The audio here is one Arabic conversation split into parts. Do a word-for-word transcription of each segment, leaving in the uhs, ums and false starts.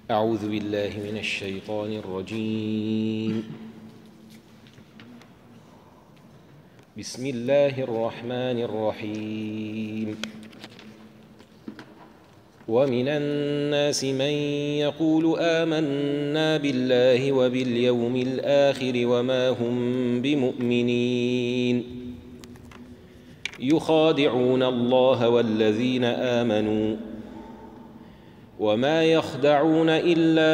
أعوذ بالله من الشيطان الرجيم. بسم الله الرحمن الرحيم. ومن الناس من يقول آمنا بالله وباليوم الآخر وما هم بمؤمنين يخادعون الله والذين آمنوا وما يخدعون إلا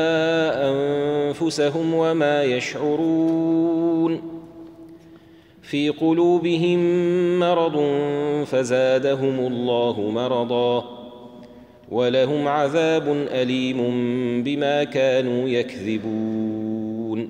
أنفسهم وما يشعرون في قلوبهم مرض فزادهم الله مرضا ولهم عذاب أليم بما كانوا يكذبون.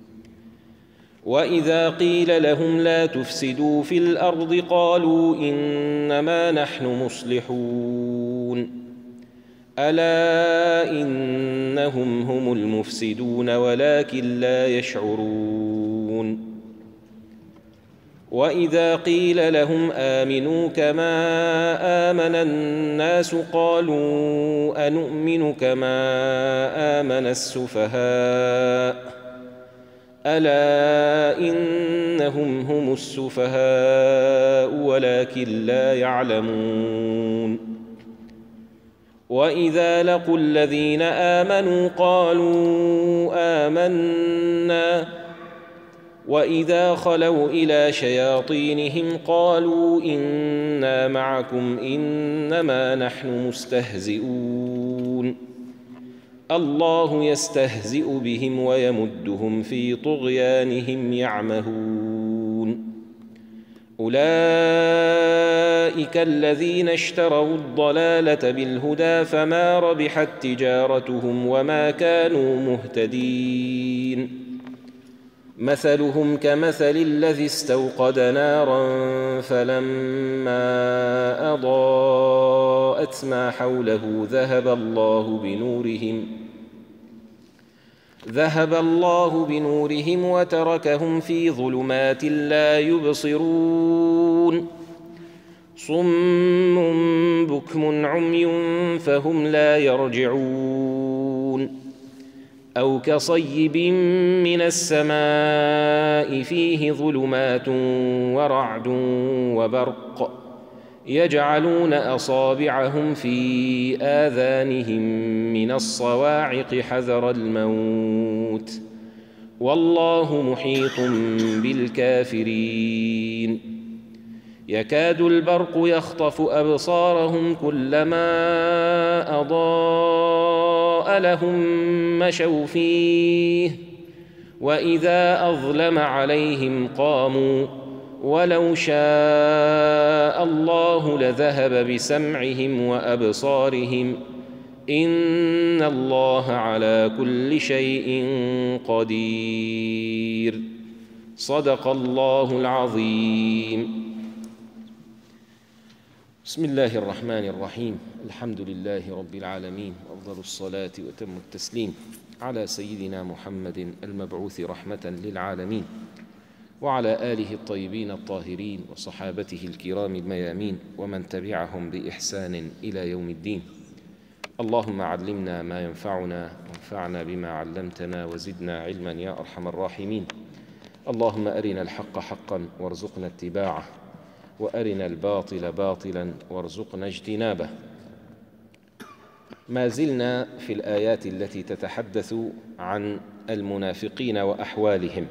وإذا قيل لهم لا تفسدوا في الأرض قالوا إنما نحن مصلحون ألا إنهم هم المفسدون ولكن لا يشعرون. وإذا قيل لهم آمنوا كما آمن الناس قالوا أنؤمن كما آمن السفهاء ألا إنهم هم السفهاء ولكن لا يعلمون. وإذا لقوا الذين آمنوا قالوا آمنا وإذا خلوا إلى شياطينهم قالوا إنا معكم إنما نحن مستهزئون الله يستهزئ بهم ويمدهم في طغيانهم يعمهون. أولئك الذين اشتروا الضلالة بالهدى فما ربحت تجارتهم وما كانوا مهتدين. مثلهم كمثل الذي استوقد نارا فلما أضاءت ما حوله ذهب الله بنورهم ذهب الله بنورهم وتركهم في ظلمات لا يبصرون صم بكم عمي فهم لا يرجعون. أو كصيب من السماء فيه ظلمات ورعد وبرق يجعلون أصابعهم في آذانهم من الصواعق حذر الموت والله محيط بالكافرين. يكاد البرق يخطف أبصارهم كلما أضاء لهم مشوا فيه وإذا أظلم عليهم قاموا ولو شاء الله لذهب بسمعهم وأبصارهم إن الله على كل شيء قدير. صدق الله العظيم. بسم الله الرحمن الرحيم. الحمد لله رب العالمين وأفضل الصلاة وأتم التسليم على سيدنا محمد المبعوث رحمة للعالمين وعلى آله الطيبين الطاهرين وصحابته الكرام الميامين ومن تبعهم بإحسان إلى يوم الدين. اللهم علمنا ما ينفعنا وانفعنا بما علمتنا وزدنا علما يا أرحم الراحمين. اللهم أرنا الحق حقا وارزقنا اتباعه وأرنا الباطل باطلا وارزقنا اجتنابه. ما زلنا في الآيات التي تتحدث عن المنافقين وأحوالهم،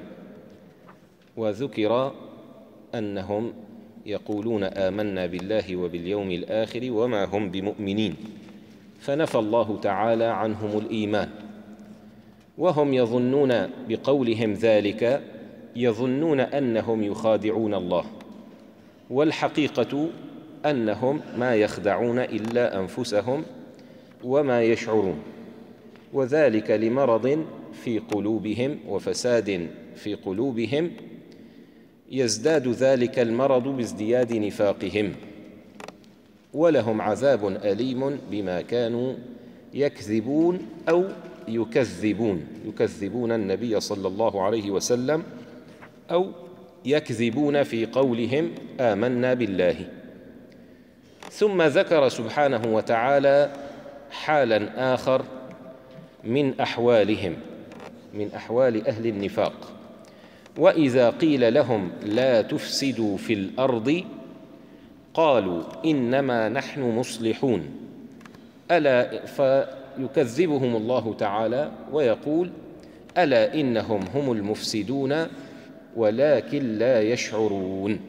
وذكر أنهم يقولون آمنا بالله وباليوم الآخر وما هم بمؤمنين، فنفى الله تعالى عنهم الإيمان، وهم يظنون بقولهم ذلك يظنون أنهم يخادعون الله، والحقيقة أنهم ما يخدعون إلا أنفسهم وما يشعرون، وذلك لمرض في قلوبهم وفساد في قلوبهم يزداد ذلك المرض بازدياد نفاقهم، ولهم عذاب أليم بما كانوا يكذبون أو يكذبون يكذبون النبي صلى الله عليه وسلم أو يكذبون في قولهم آمنا بالله. ثم ذكر سبحانه وتعالى حالا آخر من أحوالهم، من أحوال أهل النفاق. وإذا قيل لهم لا تفسدوا في الأرض قالوا إنما نحن مصلحون. ألا فيكذبهم الله تعالى ويقول ألا إنهم هم المفسدون ولكن لا يشعرون.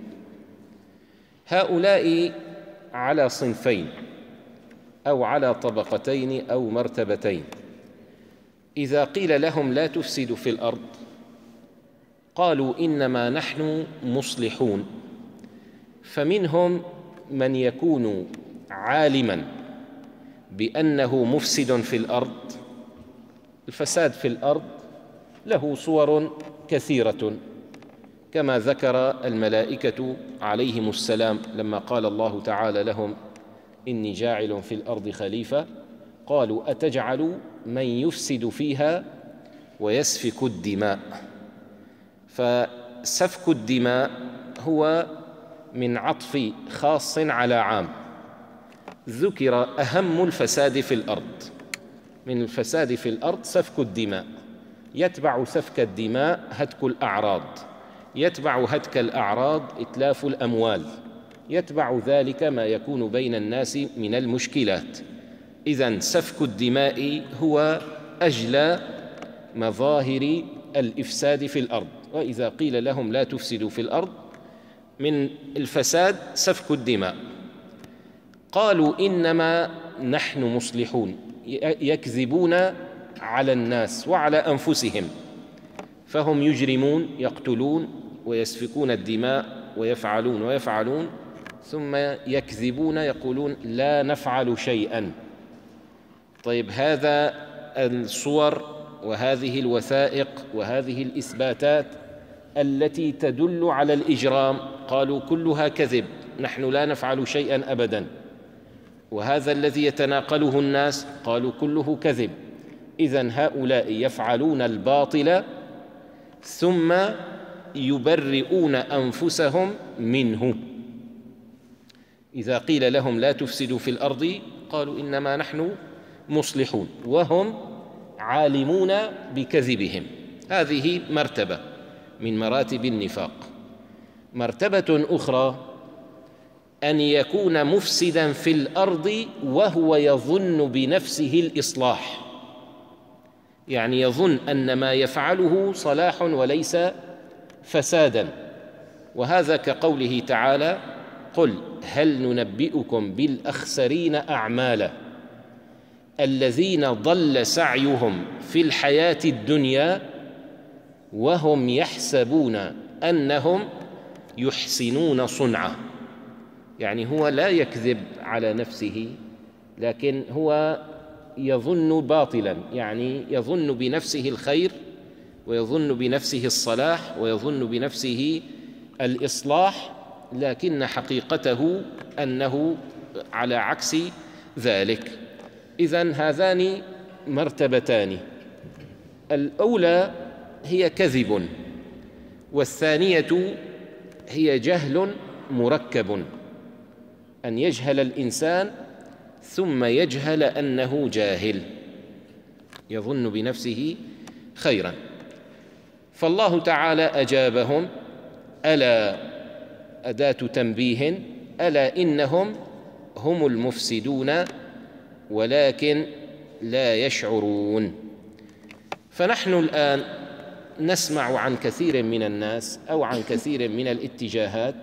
هؤلاء على صنفين أو على طبقتين أو مرتبتين. إذا قيل لهم لا تفسدوا في الأرض قالوا إنما نحن مصلحون، فمنهم من يكون عالما بأنه مفسد في الأرض. الفساد في الأرض له صور كثيرة كما ذكر الملائكة عليهم السلام لما قال الله تعالى لهم إني جاعل في الأرض خليفة، قالوا أتجعل من يفسد فيها ويسفك الدماء. فسفك الدماء هو من عطف خاص على عام، ذكر أهم الفساد في الأرض. من الفساد في الأرض سفك الدماء، يتبع سفك الدماء هتك الأعراض، يتبع هتك الأعراض إتلاف الأموال، يتبع ذلك ما يكون بين الناس من المشكلات. إذن سفك الدماء هو أجلى مظاهر الإفساد في الأرض. وإذا قيل لهم لا تفسدوا في الأرض من الفساد سفك الدماء. قالوا إنما نحن مصلحون، يكذبون على الناس وعلى أنفسهم، فهم يجرمون يقتلون ويسفكون الدماء ويفعلون ويفعلون ثم يكذبون يقولون لا نفعل شيئا. طيب هذا الصور وهذه الوثائق وهذه الإثباتات التي تدل على الإجرام قالوا كلها كذب، نحن لا نفعل شيئا أبدا. وهذا الذي يتناقله الناس قالوا كله كذب. إذن هؤلاء يفعلون الباطل ثم يبرئون أنفسهم منه. إذا قيل لهم لا تفسدوا في الأرض قالوا إنما نحن مصلحون وهم عالمون بكذبهم. هذه مرتبة من مراتب النفاق. مرتبة أخرى أن يكون مفسدا في الأرض وهو يظن بنفسه الإصلاح، يعني يظن أن ما يفعله صلاح وليس فسادا. وهذا كقوله تعالى قل هل ننبئكم بالأخسرين أعمالا الذين ضل سعيهم في الحياة الدنيا وهم يحسبون أنهم يحسنون صنعا. يعني هو لا يكذب على نفسه لكن هو يظن باطلا، يعني يظن بنفسه الخير ويظن بنفسه الصلاح ويظن بنفسه الإصلاح، لكن حقيقته أنه على عكس ذلك. إذن هذان مرتبتان، الأولى هي كذب والثانية هي جهل مركب، أن يجهل الإنسان ثم يجهل أنه جاهل، يظن بنفسه خيرا. فالله تعالى أجابهم ألا أداة تنبيه ألا إنهم هم المفسدون ولكن لا يشعرون. فنحن الآن نسمع عن كثير من الناس أو عن كثير من الاتجاهات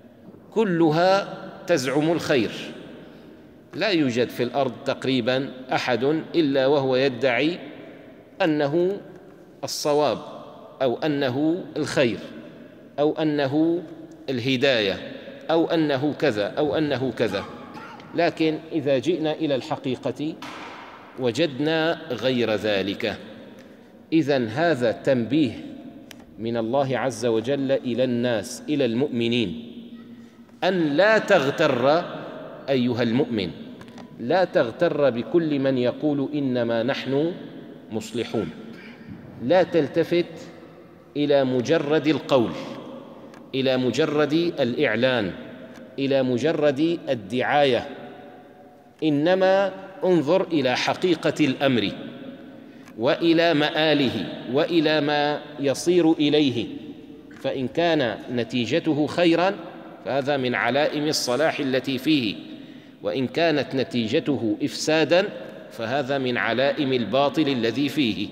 كلها تزعم الخير. لا يوجد في الأرض تقريبا أحد إلا وهو يدعي أنه الصواب أو أنه الخير أو أنه الهداية أو أنه كذا أو أنه كذا. لكن إذا جئنا إلى الحقيقة وجدنا غير ذلك. إذن هذا تنبيه من الله عز وجل إلى الناس إلى المؤمنين أن لا تغتر أيها المؤمن، لا تغتر بكل من يقول إنما نحن مصلحون. لا تلتفت إلى مجرد القول، إلى مجرد الإعلان، إلى مجرد الدعاية، إنما انظر إلى حقيقة الأمر. وإلى مآله وإلى ما يصير إليه، فإن كان نتيجته خيرا فهذا من علائم الصلاح التي فيه، وإن كانت نتيجته إفسادا فهذا من علائم الباطل الذي فيه.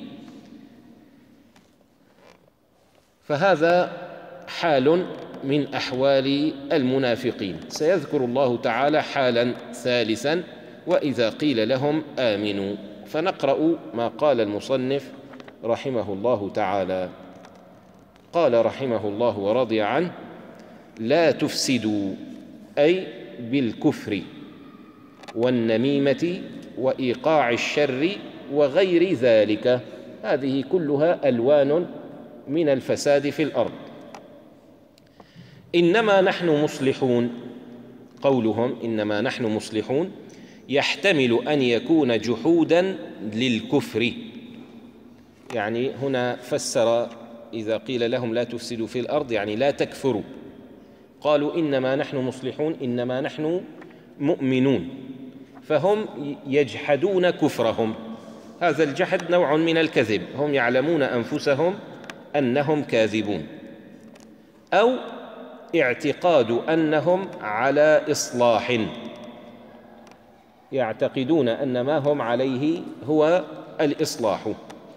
فهذا حال من أحوال المنافقين. سيذكر الله تعالى حالا ثالثا: وإذا قيل لهم آمنوا. فنقرأ ما قال المصنف رحمه الله تعالى. قال رحمه الله ورضي عنه: لا تفسدوا، أي بالكفر والنميمة وإيقاع الشر وغير ذلك، هذه كلها ألوان من الفساد في الأرض. إنما نحن مصلحون، قولهم إنما نحن مصلحون يحتمل أن يكون جحودا للكفر، يعني هنا فسر إذا قيل لهم لا تفسدوا في الأرض يعني لا تكفروا، قالوا إنما نحن مصلحون إنما نحن مؤمنون، فهم يجحدون كفرهم. هذا الجحد نوع من الكذب، هم يعلمون أنفسهم أنهم كاذبون، أو اعتقاد أنهم على إصلاح، يعتقدون أن ما هم عليه هو الإصلاح.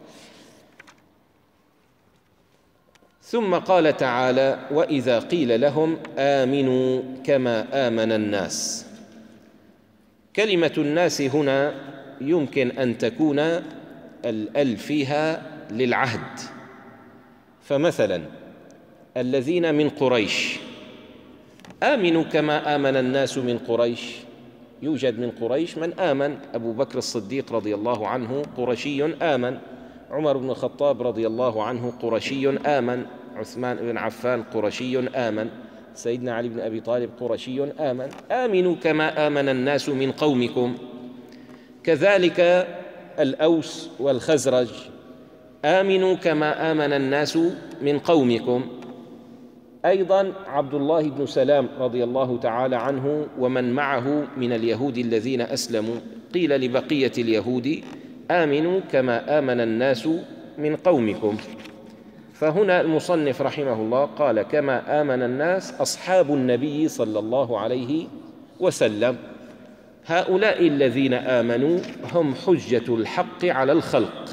ثم قال تعالى: وإذا قيل لهم آمنوا كما آمن الناس. كلمة الناس هنا يمكن أن تكون الأل فيها للعهد، فمثلا الذين من قريش آمنوا كما آمن الناس من قريش. يوجد من قريش من آمن، أبو بكر الصديق رضي الله عنه قرشي آمن، عمر بن الخطاب رضي الله عنه قرشي آمن، عثمان بن عفان قرشي آمن، سيدنا علي بن أبي طالب قرشي آمن. آمنوا كما آمن الناس من قومكم. كذلك الأوس والخزرج آمنوا كما آمن الناس من قومكم. أيضا عبد الله بن سلام رضي الله تعالى عنه ومن معه من اليهود الذين أسلموا، قيل لبقية اليهود آمنوا كما آمن الناس من قومكم. فهنا المصنف رحمه الله قال كما آمن الناس أصحاب النبي صلى الله عليه وسلم. هؤلاء الذين آمنوا هم حجة الحق على الخلق،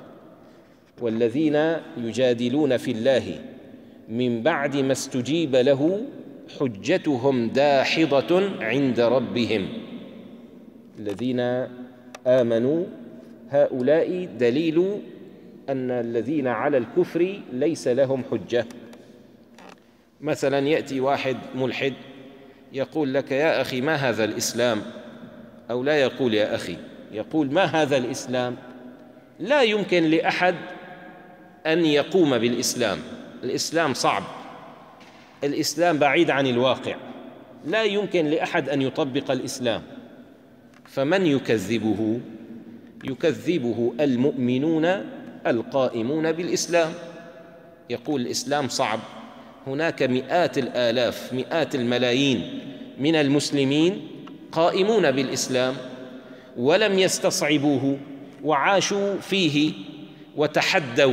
والذين يجادلون في الله من بعد ما استجيب له حجتهم داحضة عند ربهم. الذين آمنوا هؤلاء دليل أن الذين على الكفر ليس لهم حجة. مثلا يأتي واحد ملحد يقول لك يا أخي ما هذا الإسلام، أو لا يقول يا أخي، يقول ما هذا الإسلام. لا يمكن لأحد أن يقوم بالإسلام، الإسلام صعب، الإسلام بعيد عن الواقع، لا يمكن لأحد أن يطبق الإسلام. فمن يكذبه؟ يكذبه المؤمنون القائمون بالإسلام. يقول الإسلام صعب، هناك مئات الآلاف مئات الملايين من المسلمين قائمون بالإسلام ولم يستصعبوه وعاشوا فيه وتحدوا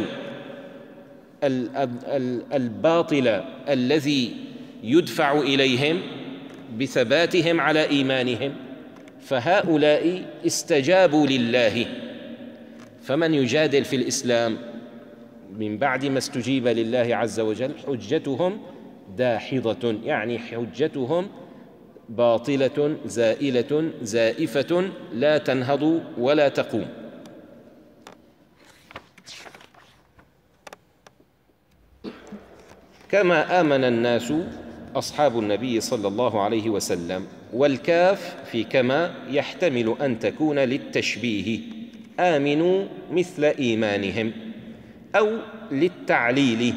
الباطل الذي يدفع إليهم بثباتهم على إيمانهم، فهؤلاء استجابوا لله. فمن يجادل في الإسلام من بعد ما استجيب لله عز وجل حجتهم داحضة، يعني حجتهم باطلة زائلة زائفة لا تنهض ولا تقوم. كما آمن الناس أصحاب النبي صلى الله عليه وسلم. والكاف في كما يحتمل أن تكون للتشبيه، آمنوا مثل إيمانهم، أو للتعليل.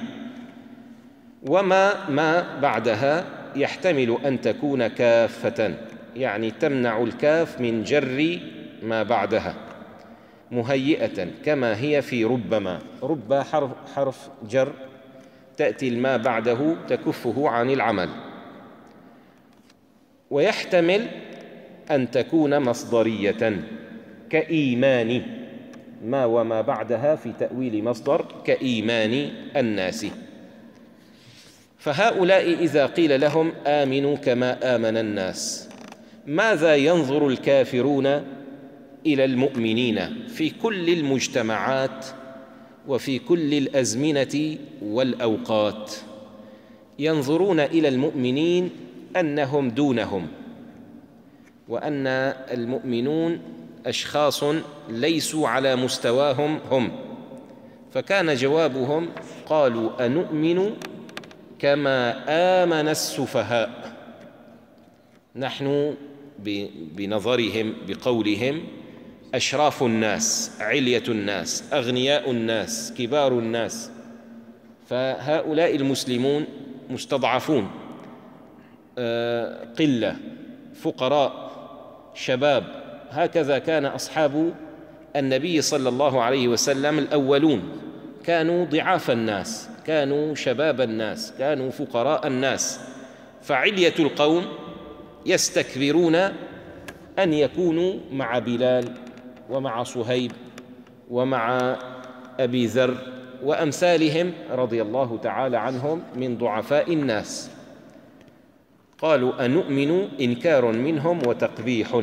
وما ما بعدها يحتمل أن تكون كافة، يعني تمنع الكاف من جر ما بعدها، مهيئة كما هي في ربما. رب حرف, حرف جر تأتي الما بعده تكفه عن العمل. ويحتمل أن تكون مصدرية كإيمان، ما وما بعدها في تأويل مصدر كإيمان الناس. فهؤلاء إذا قيل لهم آمنوا كما آمن الناس، ماذا ينظر الكافرون إلى المؤمنين في كل المجتمعات وفي كل الأزمنة والأوقات؟ ينظرون إلى المؤمنين أنهم دونهم، وأن المؤمنون أشخاص ليسوا على مستواهم هم. فكان جوابهم قالوا أنؤمن كما آمن السفهاء. نحن بنظرهم بقولهم أشراف الناس، علية الناس، أغنياء الناس، كبار الناس، فهؤلاء المسلمون مستضعفون، قلة، فقراء، شباب. هكذا كان أصحاب النبي صلى الله عليه وسلم الأولون، كانوا ضعاف الناس، كانوا شباب الناس، كانوا فقراء الناس، فعلية القوم يستكبرون أن يكونوا مع بلال ومع صهيب ومع أبي ذر وأمثالهم رضي الله تعالى عنهم من ضعفاء الناس. قالوا أنؤمن إنكار منهم وتقبيح،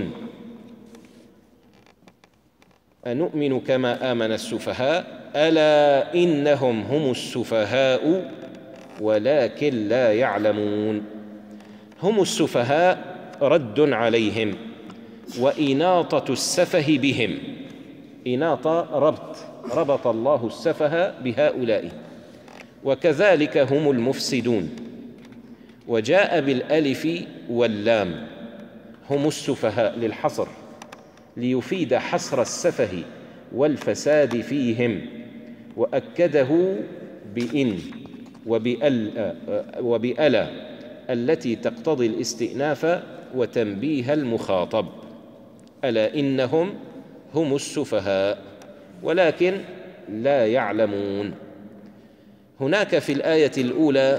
أنؤمن كما آمن السفهاء ألا إنهم هم السفهاء ولكن لا يعلمون. هم السفهاء رد عليهم، وإناطة السفه بهم، إناطة ربط، ربط الله السفه بهؤلاء، وكذلك هم المفسدون. وجاء بالألف واللام، هم السفهاء للحصر، ليفيد حصر السفه والفساد فيهم، وأكده بإن وبأل وبألا التي تقتضي الاستئناف وتنبيه المخاطب. ألا إنهم هم السفهاء ولكن لا يعلمون. هناك في الآية الأولى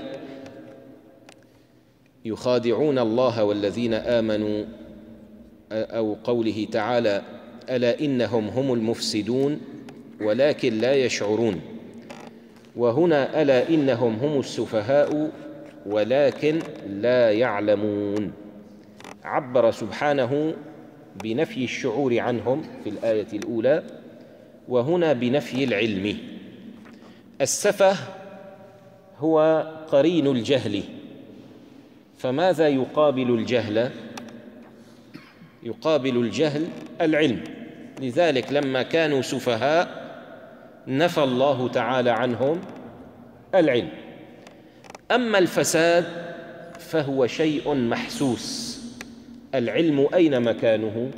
يخادعون الله والذين آمنوا، أو قوله تعالى ألا إنهم هم المفسدون ولكن لا يشعرون. وهنا ألا إنهم هم السفهاء ولكن لا يعلمون. عبر سبحانه بنفي الشعور عنهم في الآية الأولى، وهنا بنفي العلم. السفه هو قرين الجهل، فماذا يقابل الجهل؟ يقابل الجهل العلم. لذلك لما كانوا سفهاء نفى الله تعالى عنهم العلم. أما الفساد فهو شيء محسوس. العلم أين مكانه؟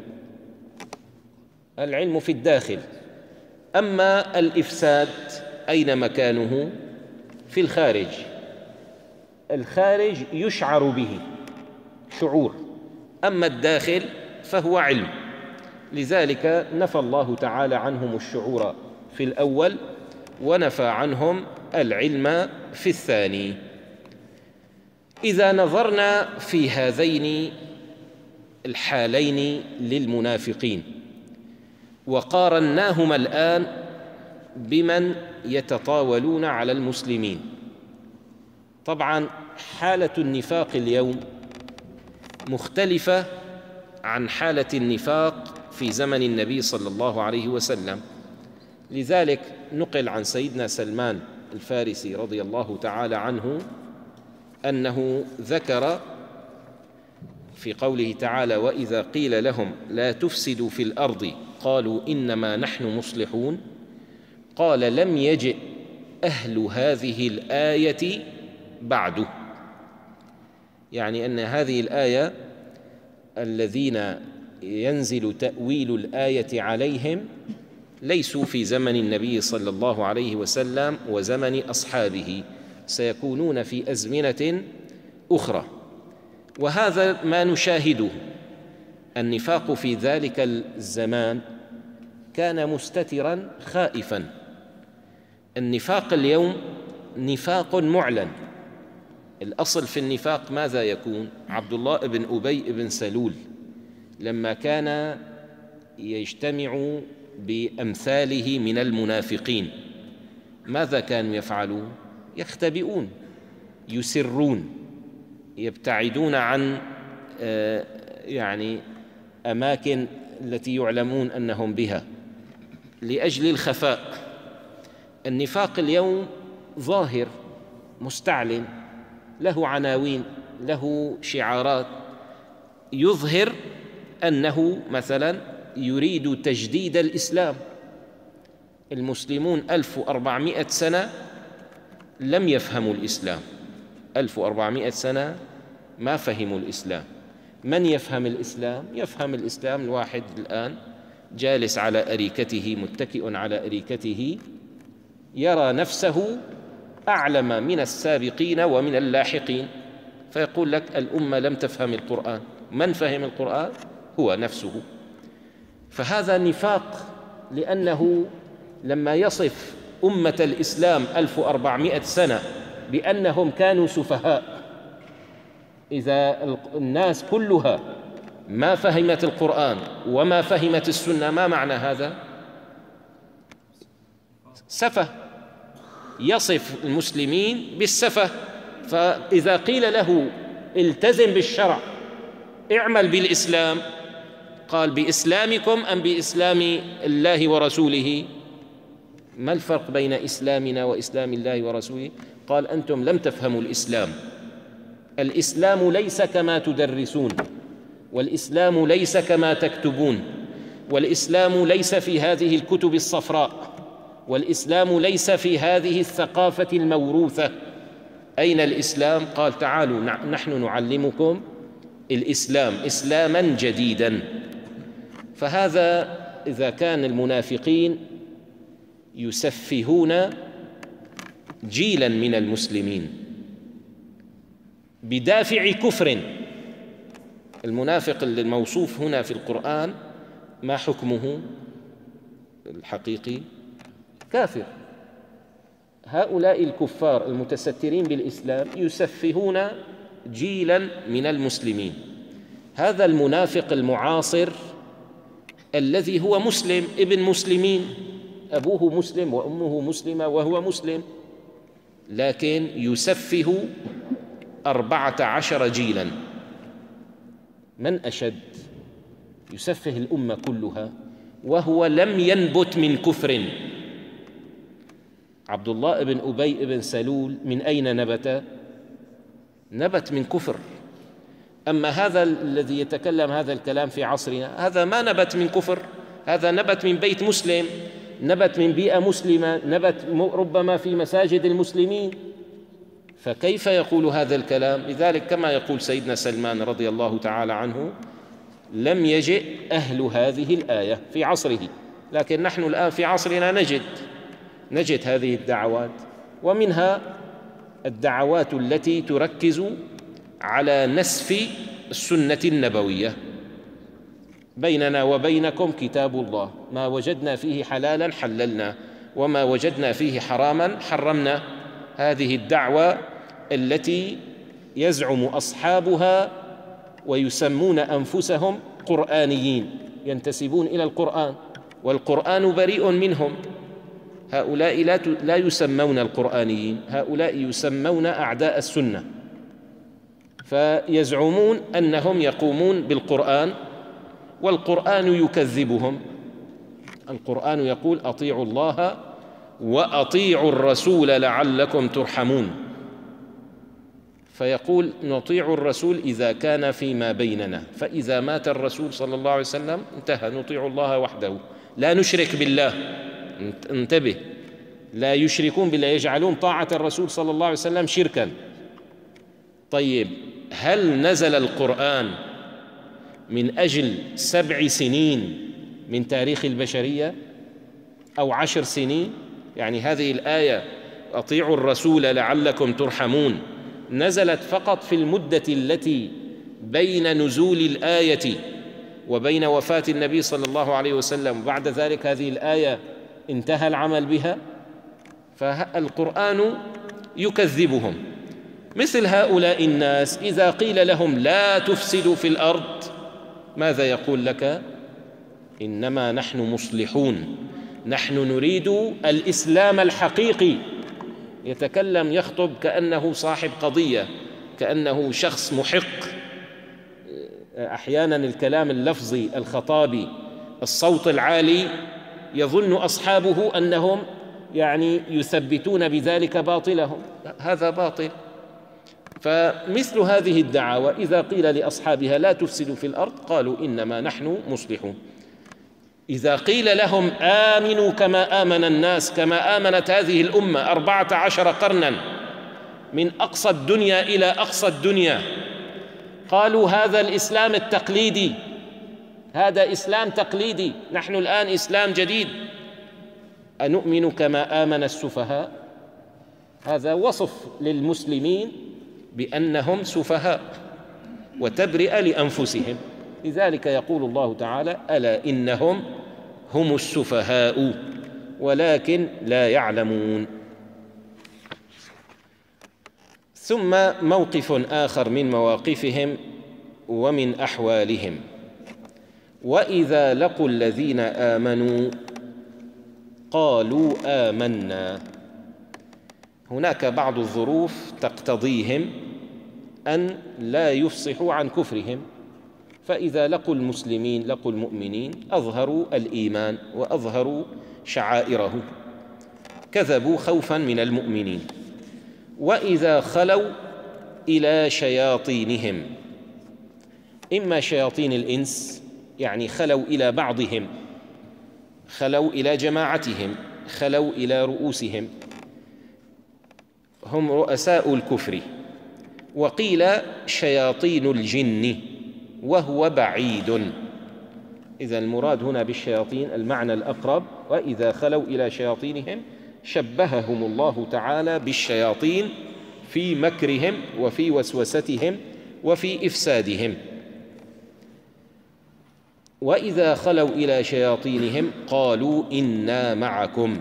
العلم في الداخل. أما الإفساد أين مكانه؟ في الخارج. الخارج يشعر به شعور، أما الداخل فهو علم. لذلك نفى الله تعالى عنهم الشعور في الأول، ونفى عنهم العلم في الثاني. إذا نظرنا في هذين الحالين للمنافقين وقارناهما الآن بمن يتطاولون على المسلمين، طبعا حالة النفاق اليوم مختلفة عن حالة النفاق في زمن النبي صلى الله عليه وسلم. لذلك نقل عن سيدنا سلمان الفارسي رضي الله تعالى عنه أنه ذكر في قوله تعالى وإذا قيل لهم لا تفسدوا في الأرض قالوا إنما نحن مصلحون، قال لم يجئ أهل هذه الآية بعد. يعني أن هذه الآية الذين ينزل تأويل الآية عليهم ليسوا في زمن النبي صلى الله عليه وسلم وزمن أصحابه، سيكونون في أزمنة أخرى. وهذا ما نشاهده. النفاق في ذلك الزمان كان مستترا خائفا. النفاق اليوم نفاق معلن. الأصل في النفاق ماذا يكون؟ عبد الله بن أبي بن سلول لما كان يجتمع بأمثاله من المنافقين. ماذا كانوا يفعلون؟ يختبئون، يسرون، يبتعدون عن يعني أماكن التي يعلمون أنهم بها لأجل الخفاء. النفاق اليوم ظاهر مستعلن، له عناوين، له شعارات، يظهر أنه مثلا يريد تجديد الإسلام. المسلمون ألف وأربعمائة سنة لم يفهموا الإسلام، ألف وأربعمائة سنة ما فهموا الإسلام. من يفهم الإسلام؟ يفهم الإسلام الواحد الآن جالس على أريكته، متكئ على أريكته، يرى نفسه أعلم من السابقين ومن اللاحقين، فيقول لك الأمة لم تفهم القرآن. من فهم القرآن؟ هو نفسه. فهذا نفاق، لأنه لما يصف أمة الإسلام ألف وأربعمائة سنة بأنهم كانوا سفهاء، إذا الناس كلها ما فهمت القرآن وما فهمت السنة، ما معنى هذا؟ سفه. يصف المسلمين بالسفه. فإذا قيل له التزم بالشرع، اعمل بالإسلام، قال بإسلامكم أم بإسلام الله ورسوله؟ ما الفرق بين إسلامنا وإسلام الله ورسوله؟ قال أنتم لم تفهموا الإسلام. الإسلام ليس كما تدرسون، والإسلام ليس كما تكتبون، والإسلام ليس في هذه الكتب الصفراء، والإسلام ليس في هذه الثقافة الموروثة. أين الإسلام؟ قال تعالوا نحن نعلمكم الإسلام إسلاما جديدا. فهذا إذا كان المنافقين يسفهون جيلا من المسلمين بدافع كفر. المنافق الموصوف هنا في القرآن ما حكمه الحقيقي؟ كافر. هؤلاء الكفار المتسترين بالإسلام يسفهون جيلا من المسلمين. هذا المنافق المعاصر الذي هو مسلم، ابن مسلمين، أبوه مسلم وأمه مسلمة وهو مسلم، لكن يسفه أربعة عشر جيلا. من أشد؟ يسفه الأمة كلها وهو لم ينبت من كفر. عبد الله بن أبي بن سلول من أين نبت؟ نبت من كفر. أما هذا الذي يتكلم هذا الكلام في عصرنا، هذا ما نبت من كفر، هذا نبت من بيت مسلم، نبت من بيئة مسلمة، نبت ربما في مساجد المسلمين. فكيف يقول هذا الكلام؟ لذلك كما يقول سيدنا سلمان رضي الله تعالى عنه: لم يجئ أهل هذه الآية في عصره، لكن نحن الآن في عصرنا نجد نجد هذه الدعوات، ومنها الدعوات التي تركز على نسف السنة النبوية. بيننا وبينكم كتاب الله، ما وجدنا فيه حلالا حللنا، وما وجدنا فيه حراما حرمنا. هذه الدعوة التي يزعم أصحابها ويسمون أنفسهم قرآنيين، ينتسبون إلى القرآن والقرآن بريء منهم. هؤلاء لا لا يسمون القرآنيين، هؤلاء يسمون أعداء السنة، فيزعمون أنهم يقومون بالقرآن والقرآن يكذبهم. القرآن يقول: أطيعوا الله وأطيعوا الرسول لعلكم ترحمون. فيقول: نطيع الرسول إذا كان فيما بيننا، فإذا مات الرسول صلى الله عليه وسلم انتهى، نطيع الله وحده لا نشرك بالله. انتبه، لا يشركون بالله، يجعلون طاعة الرسول صلى الله عليه وسلم شركا. طيب، هل نزل القرآن من أجل سبع سنين من تاريخ البشرية أو عشر سنين؟ يعني هذه الآية أطيعوا الرسول لعلكم ترحمون نزلت فقط في المدة التي بين نزول الآية وبين وفاة النبي صلى الله عليه وسلم، وبعد ذلك هذه الآية انتهى العمل بها. فالقرآن يكذبهم. مثل هؤلاء الناس إذا قيل لهم لا تفسدوا في الأرض، ماذا يقول لك؟ إنما نحن مصلحون، نحن نريد الإسلام الحقيقي. يتكلم يخطب كأنه صاحب قضية، كأنه شخص محق. أحيانا الكلام اللفظي الخطابي الصوت العالي يظن أصحابه أنهم يعني يثبتون بذلك باطلهم، هذا باطل. فمثل هذه الدعاوى إذا قيل لأصحابها لا تفسدوا في الأرض قالوا إنما نحن مصلحون. إذا قيل لهم آمنوا كما آمن الناس، كما آمنت هذه الأمة أربعة عشر قرنا من أقصى الدنيا إلى أقصى الدنيا، قالوا هذا الإسلام التقليدي، هذا إسلام تقليدي، نحن الآن إسلام جديد. أنؤمن كما آمن السفهاء؟ هذا وصف للمسلمين بأنهم سفهاء وتبرئة لأنفسهم. لذلك يقول الله تعالى: ألا إنهم هم السفهاء ولكن لا يعلمون. ثم موقف آخر من مواقفهم ومن أحوالهم: وإذا لقوا الذين آمنوا قالوا آمنا. هناك بعض الظروف تقتضيهم أن لا يفصحوا عن كفرهم، فإذا لقوا المسلمين لقوا المؤمنين أظهروا الإيمان وأظهروا شعائره، كذبوا خوفا من المؤمنين. وإذا خلوا إلى شياطينهم، إما شياطين الإنس يعني خلوا إلى بعضهم، خلوا إلى جماعتهم، خلوا إلى رؤوسهم، هم رؤساء الكفر. وقيل شياطين الجن وهو بعيد، إذا المراد هنا بالشياطين المعنى الأقرب. وإذا خلوا إلى شياطينهم شبههم الله تعالى بالشياطين في مكرهم وفي وسوستهم وفي إفسادهم. وإذا خلوا إلى شياطينهم قالوا إنا معكم،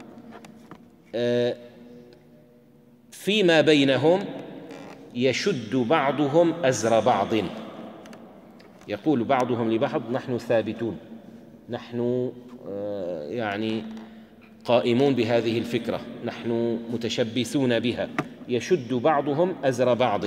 فيما بينهم يشد بعضهم أزر بعض، يقول بعضهم لبعض نحن ثابتون، نحن يعني قائمون بهذه الفكرة، نحن متشبثون بها. يشد بعضهم أزر بعض.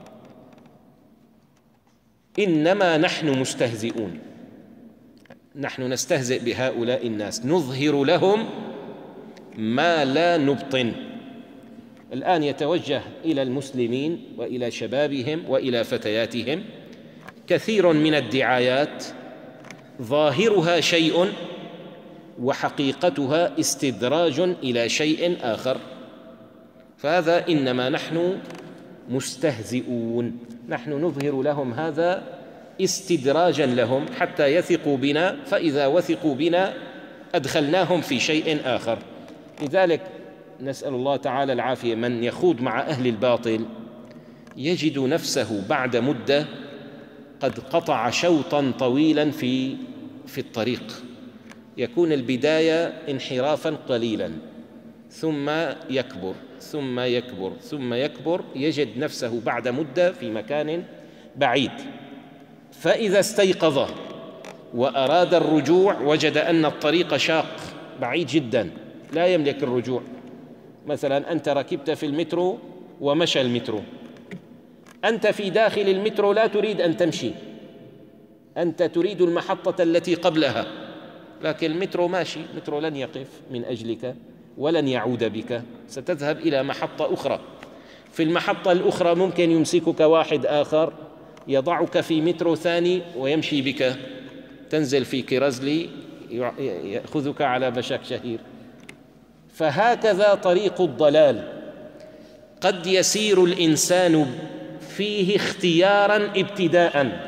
إنما نحن مستهزئون، نحن نستهزئ بهؤلاء الناس، نظهر لهم ما لا نبطن. الآن يتوجه إلى المسلمين وإلى شبابهم وإلى فتياتهم كثير من الدعايات ظاهرها شيء وحقيقتها استدراج إلى شيء آخر، فهذا إنما نحن مستهزئون، نحن نظهر لهم هذا استدراجا لهم حتى يثقوا بنا، فإذا وثقوا بنا أدخلناهم في شيء آخر. لذلك نسأل الله تعالى العافية، من يخوض مع أهل الباطل يجد نفسه بعد مدة قد قطع شوطا طويلا في في الطريق. يكون البداية انحرافا قليلا، ثم يكبر ثم يكبر ثم يكبر، يجد نفسه بعد مدة في مكان بعيد. فإذا استيقظ وأراد الرجوع وجد أن الطريق شاق بعيد جدا لا يملك الرجوع. مثلا أنت ركبت في المترو ومشى المترو، أنت في داخل المترو لا تريد أن تمشي، أنت تريد المحطة التي قبلها، لكن المترو ماشي، المترو لن يقف من أجلك ولن يعود بك، ستذهب إلى محطة أخرى. في المحطة الأخرى ممكن يمسكك واحد آخر يضعك في مترو ثاني ويمشي بك، تنزل في كرزلي يأخذك على بشك شهير. فهكذا طريق الضلال قد يسير الإنسان فيه اختيارا ابتداء.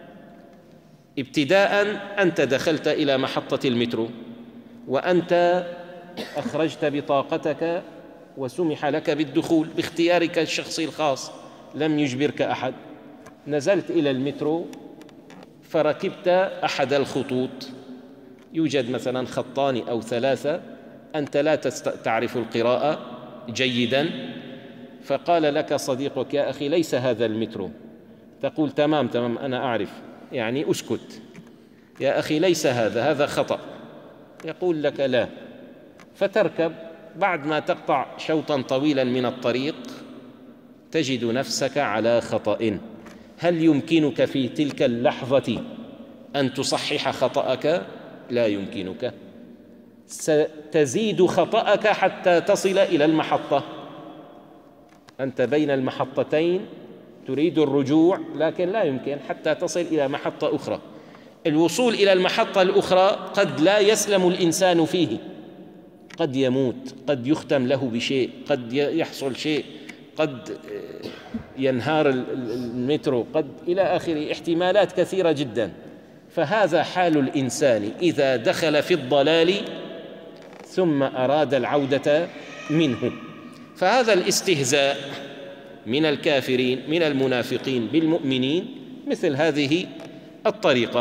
ابتداء أنت دخلت إلى محطة المترو وأنت أخرجت بطاقتك وسمح لك بالدخول باختيارك الشخصي الخاص، لم يجبرك أحد. نزلت إلى المترو فركبت أحد الخطوط، يوجد مثلا خطان أو ثلاثة، أنت لا تعرف القراءة جيدا، فقال لك صديقك يا أخي ليس هذا المترو، تقول تمام تمام أنا أعرف، يعني أسكت. يا أخي ليس هذا، هذا خطأ، يقول لك لا، فتركب. بعد ما تقطع شوطا طويلا من الطريق تجد نفسك على خطأ. هل يمكنك في تلك اللحظة أن تصحح خطأك؟ لا يمكنك، ستزيد خطأك حتى تصل إلى المحطة. أنت بين المحطتين تريد الرجوع، لكن لا يمكن حتى تصل إلى محطة أخرى. الوصول إلى المحطة الأخرى قد لا يسلم الإنسان فيه، قد يموت، قد يختم له بشيء، قد يحصل شيء، قد ينهار المترو، قد إلى آخره، احتمالات كثيرة جدا. فهذا حال الإنسان إذا دخل في الضلال ثم أراد العودة منه. فهذا الاستهزاء من الكافرين من المنافقين بالمؤمنين مثل هذه الطريقة.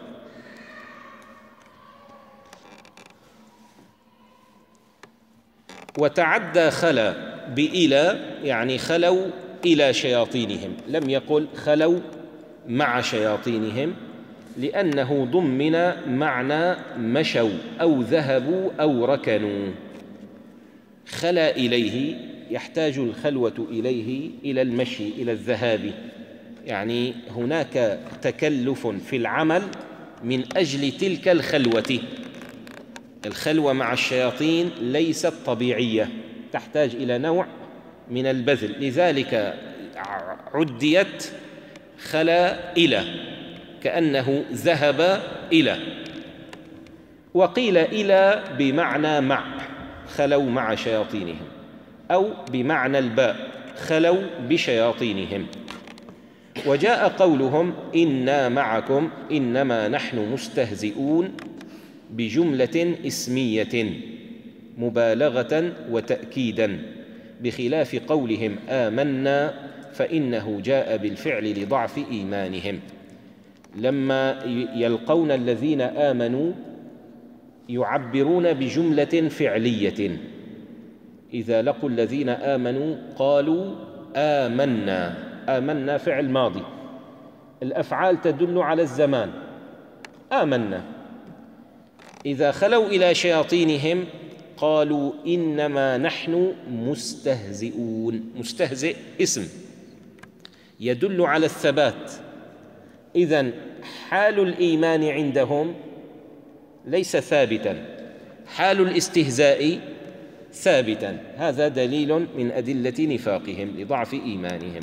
وتعدى خلا بإلى، يعني خلوا إلى شياطينهم، لم يقل خلوا مع شياطينهم، لأنه ضمن معنى مشوا أو ذهبوا أو ركنوا. خلا إليه يحتاج الخلوة إليه إلى المشي، إلى الذهاب، يعني هناك تكلف في العمل من أجل تلك الخلوة. الخلوة مع الشياطين ليست طبيعية، تحتاج إلى نوع من البذل، لذلك عديت خلا إلى، كأنه ذهب إلى. وقيل إلى بمعنى مع، خلوا مع شياطينهم، أو بمعنى الباء، خلوا بشياطينهم. وجاء قولهم إنا معكم إنما نحن مستهزئون بجملة اسمية مبالغة وتأكيدا، بخلاف قولهم آمنا فإنه جاء بالفعل لضعف إيمانهم. لما يلقون الذين آمنوا يعبرون بجملة فعلية، إذا لقوا الذين آمنوا قالوا آمنا. آمنا فعل ماضي، الأفعال تدل على الزمان، آمنا. إذا خلوا إلى شياطينهم قالوا إنما نحن مستهزئون. مستهزئ اسم يدل على الثبات، إذن حال الإيمان عندهم ليس ثابتا، حال الاستهزاء ثابتا. هذا دليل من أدلة نفاقهم لضعف إيمانهم.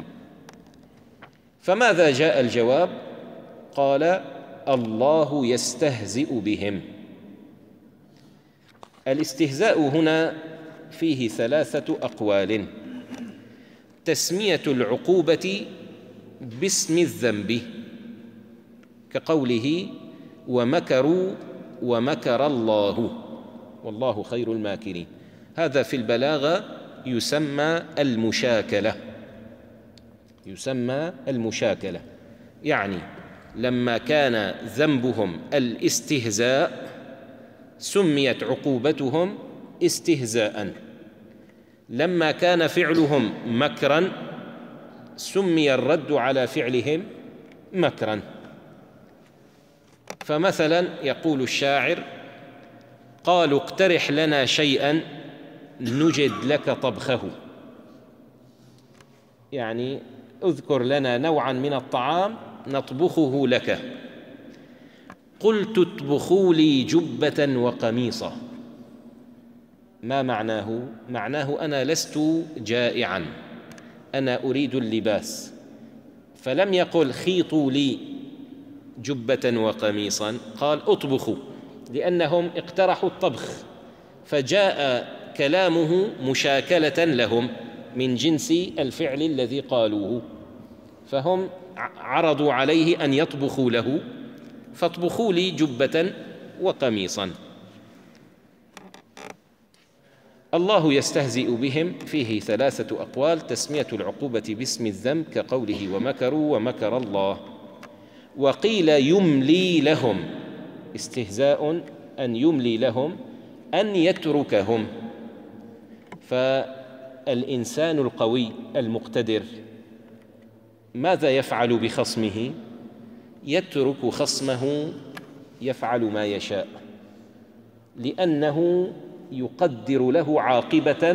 فماذا جاء الجواب؟ قال الله يستهزئ بهم. الاستهزاء هنا فيه ثلاثة أقوال: تسمية العقوبة باسم الذنب، كقوله ومكروا ومكر الله والله خير الماكرين. هذا في البلاغة يسمى المشاكلة، يسمى المشاكلة، يعني لما كان ذنبهم الاستهزاء سميت عقوبتهم استهزاء، لما كان فعلهم مكرا سمي الرد على فعلهم مكرا. فمثلا يقول الشاعر قالوا اقترح لنا شيئا نجد لك طبخه، يعني اذكر لنا نوعا من الطعام نطبخه لك. قلت اطبخوا لي جبة وقميصا. ما معناه؟ معناه أنا لست جائعا، أنا أريد اللباس. فلم يقل خيطوا لي جبة وقميصا، قال اطبخوا، لأنهم اقترحوا الطبخ، فجاء كلامه مشاكلة لهم من جنس الفعل الذي قالوه، فهم عرضوا عليه أن يطبخوا له، فاطبخوا لي جبة وقميصا. الله يستهزئ بهم فيه ثلاثة أقوال: تسمية العقوبة باسم الذنب كقوله ومكروا ومكر الله. وقيل يملي لهم، استهزاء أن يملي لهم، أن يتركهم. فالإنسان القوي المقتدر ماذا يفعل بخصمه؟ يترك خصمه يفعل ما يشاء، لأنه يقدر له عاقبة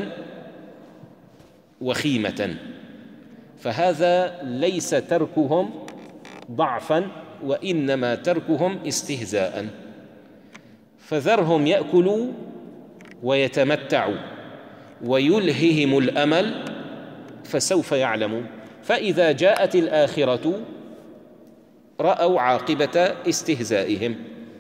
وخيمة. فهذا ليس تركهم ضعفا، وإنما تركهم استهزاء. فذرهم يأكلوا ويتمتعوا ويلههم الأمل، فسوف يعلمون. فإذا جاءت الآخرة رأوا عاقبة استهزائهم.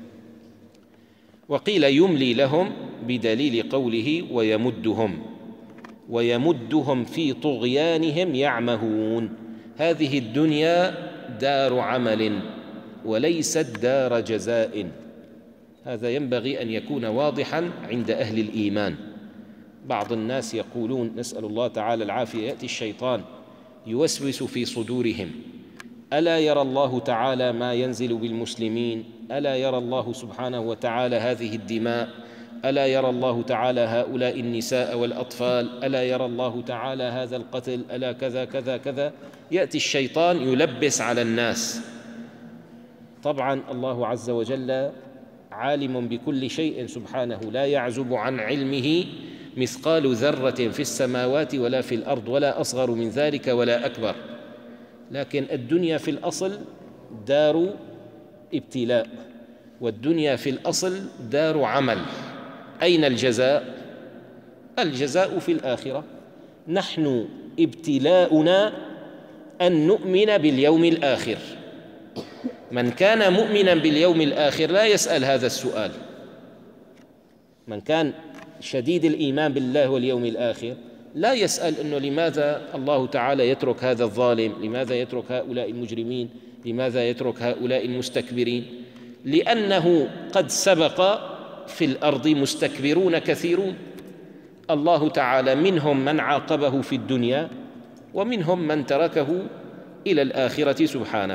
وقيل يملي لهم بدليل قوله ويمدهم، ويمدهم في طغيانهم يعمهون. هذه الدنيا دار عمل وليست دار جزاء، هذا ينبغي أن يكون واضحا عند أهل الإيمان. بعض الناس يقولون، نسأل الله تعالى العافية، يأتي الشيطان يوسوس في صدورهم: ألا يرى الله تعالى ما ينزل بالمسلمين؟ ألا يرى الله سبحانه وتعالى هذه الدماء؟ ألا يرى الله تعالى هؤلاء النساء والأطفال؟ ألا يرى الله تعالى هذا القتل؟ ألا كذا كذا كذا. يأتي الشيطان يلبس على الناس. طبعا الله عز وجل عالم بكل شيء سبحانه، لا يعزب عن علمه مثقال ذرة في السماوات ولا في الأرض، ولا أصغر من ذلك ولا أكبر. لكن الدنيا في الأصل دار ابتلاء، والدنيا في الأصل دار عمل. أين الجزاء؟ الجزاء في الآخرة. نحن ابتلاؤنا أن نؤمن باليوم الآخر. من كان مؤمنا باليوم الآخر لا يسأل هذا السؤال. من كان شديد الإيمان بالله واليوم الآخر لا يسأل أنه لماذا الله تعالى يترك هذا الظالم، لماذا يترك هؤلاء المجرمين، لماذا يترك هؤلاء المستكبرين، لأنه قد سبق في الأرض مستكبرون كثيرون. الله تعالى منهم من عاقبه في الدنيا، ومنهم من تركه إلى الآخرة سبحانه.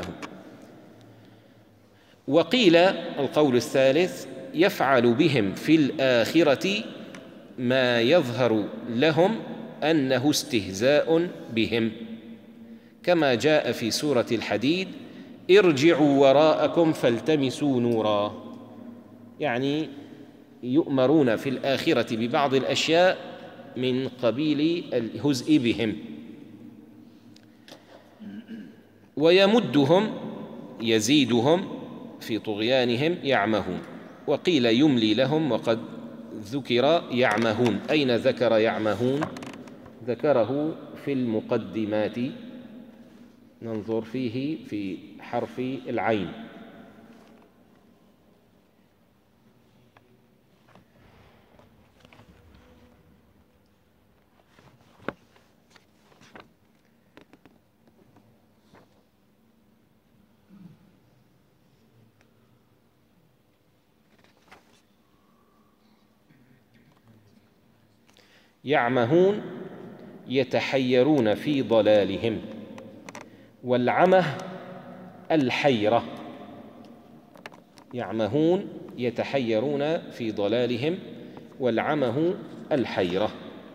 وقيل القول الثالث: يفعل بهم في الآخرة ما يظهر لهم أنه استهزاء بهم، كما جاء في سورة الحديد: ارجعوا وراءكم فالتمسوا نورا. يعني يؤمرون في الآخرة ببعض الأشياء من قبيل الهزء بهم. ويمدهم يزيدهم في طغيانهم يعمهون. وقيل يملي لهم، وقد ذكر يعمهون. أين ذكر يعمهون؟ ذكره في المقدمات، ننظر فيه في حرف العين. يعمهون يتحيرون في ضلالهم، والعمه الحيرة. يعمهون يتحيرون في ضلالهم، والعمه الحيرة.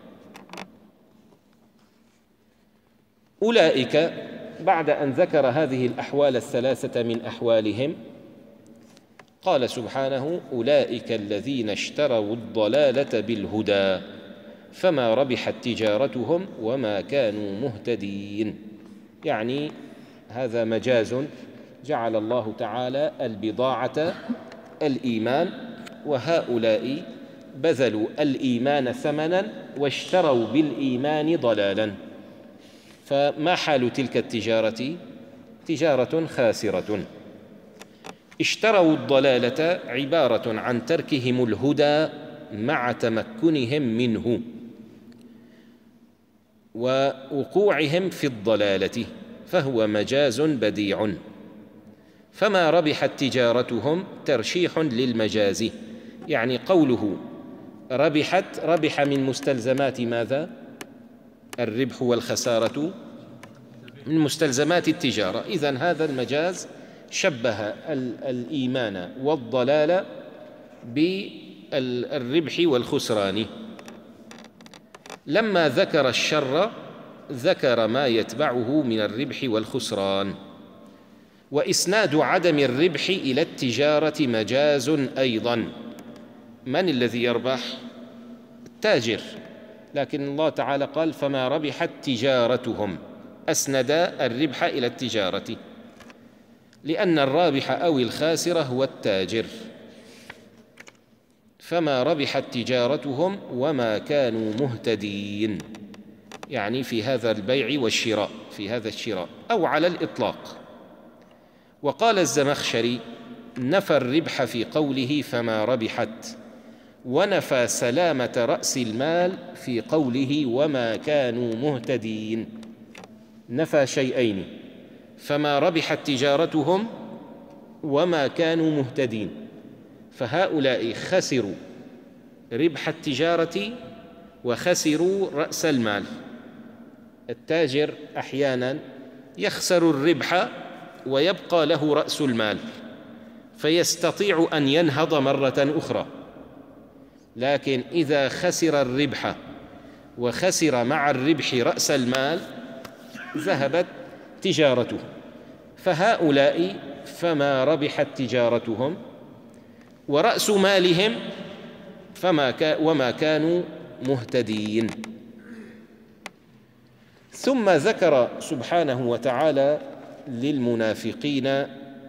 أولئك، بعد أن ذكر هذه الأحوال الثلاثة من أحوالهم، قال سبحانه: أولئك الذين اشتروا الضلالة بالهدى فما ربحت تجارتهم وما كانوا مهتدين. يعني هذا مجاز، جعل الله تعالى البضاعة الإيمان، وهؤلاء بذلوا الإيمان ثمنا واشتروا بالإيمان ضلالا. فما حال تلك التجارة؟ تجارة خاسرة. اشتروا الضلالة عبارة عن تركهم الهدى مع تمكنهم منه ووقوعهم في الضلالة، فهو مجاز بديع. فما ربحت تجارتهم ترشيح للمجاز، يعني قوله ربحت، ربح من مستلزمات ماذا؟ الربح والخسارة من مستلزمات التجارة. إذن هذا المجاز شبه الإيمان والضلال بالربح والخسران. لما ذكر الشر ذكر ما يتبعه من الربح والخسران. وإسناد عدم الربح إلى التجارة مجاز أيضا. من الذي يربح؟ التاجر، لكن الله تعالى قال فما ربحت تجارتهم، أسند الربح إلى التجارة، لأن الرابح أو الخاسر هو التاجر. فما ربحت تجارتهم وما كانوا مهتدين، يعني في هذا البيع والشراء، في هذا الشراء أو على الإطلاق. وقال الزمخشري نفى الربح في قوله فما ربحت، ونفى سلامة رأس المال في قوله وما كانوا مهتدين. نفى شيئين، فما ربحت تجارتهم وما كانوا مهتدين، فهؤلاء خسروا ربح التجارة وخسروا رأس المال. التاجر أحيانا يخسر الربح ويبقى له رأس المال، فيستطيع أن ينهض مرة أخرى، لكن إذا خسر الربح وخسر مع الربح رأس المال ذهبت تجارته. فهؤلاء فما ربحت تجارتهم ورأس مالهم فما كا وما كانوا مهتدين. ثم ذكر سبحانه وتعالى للمنافقين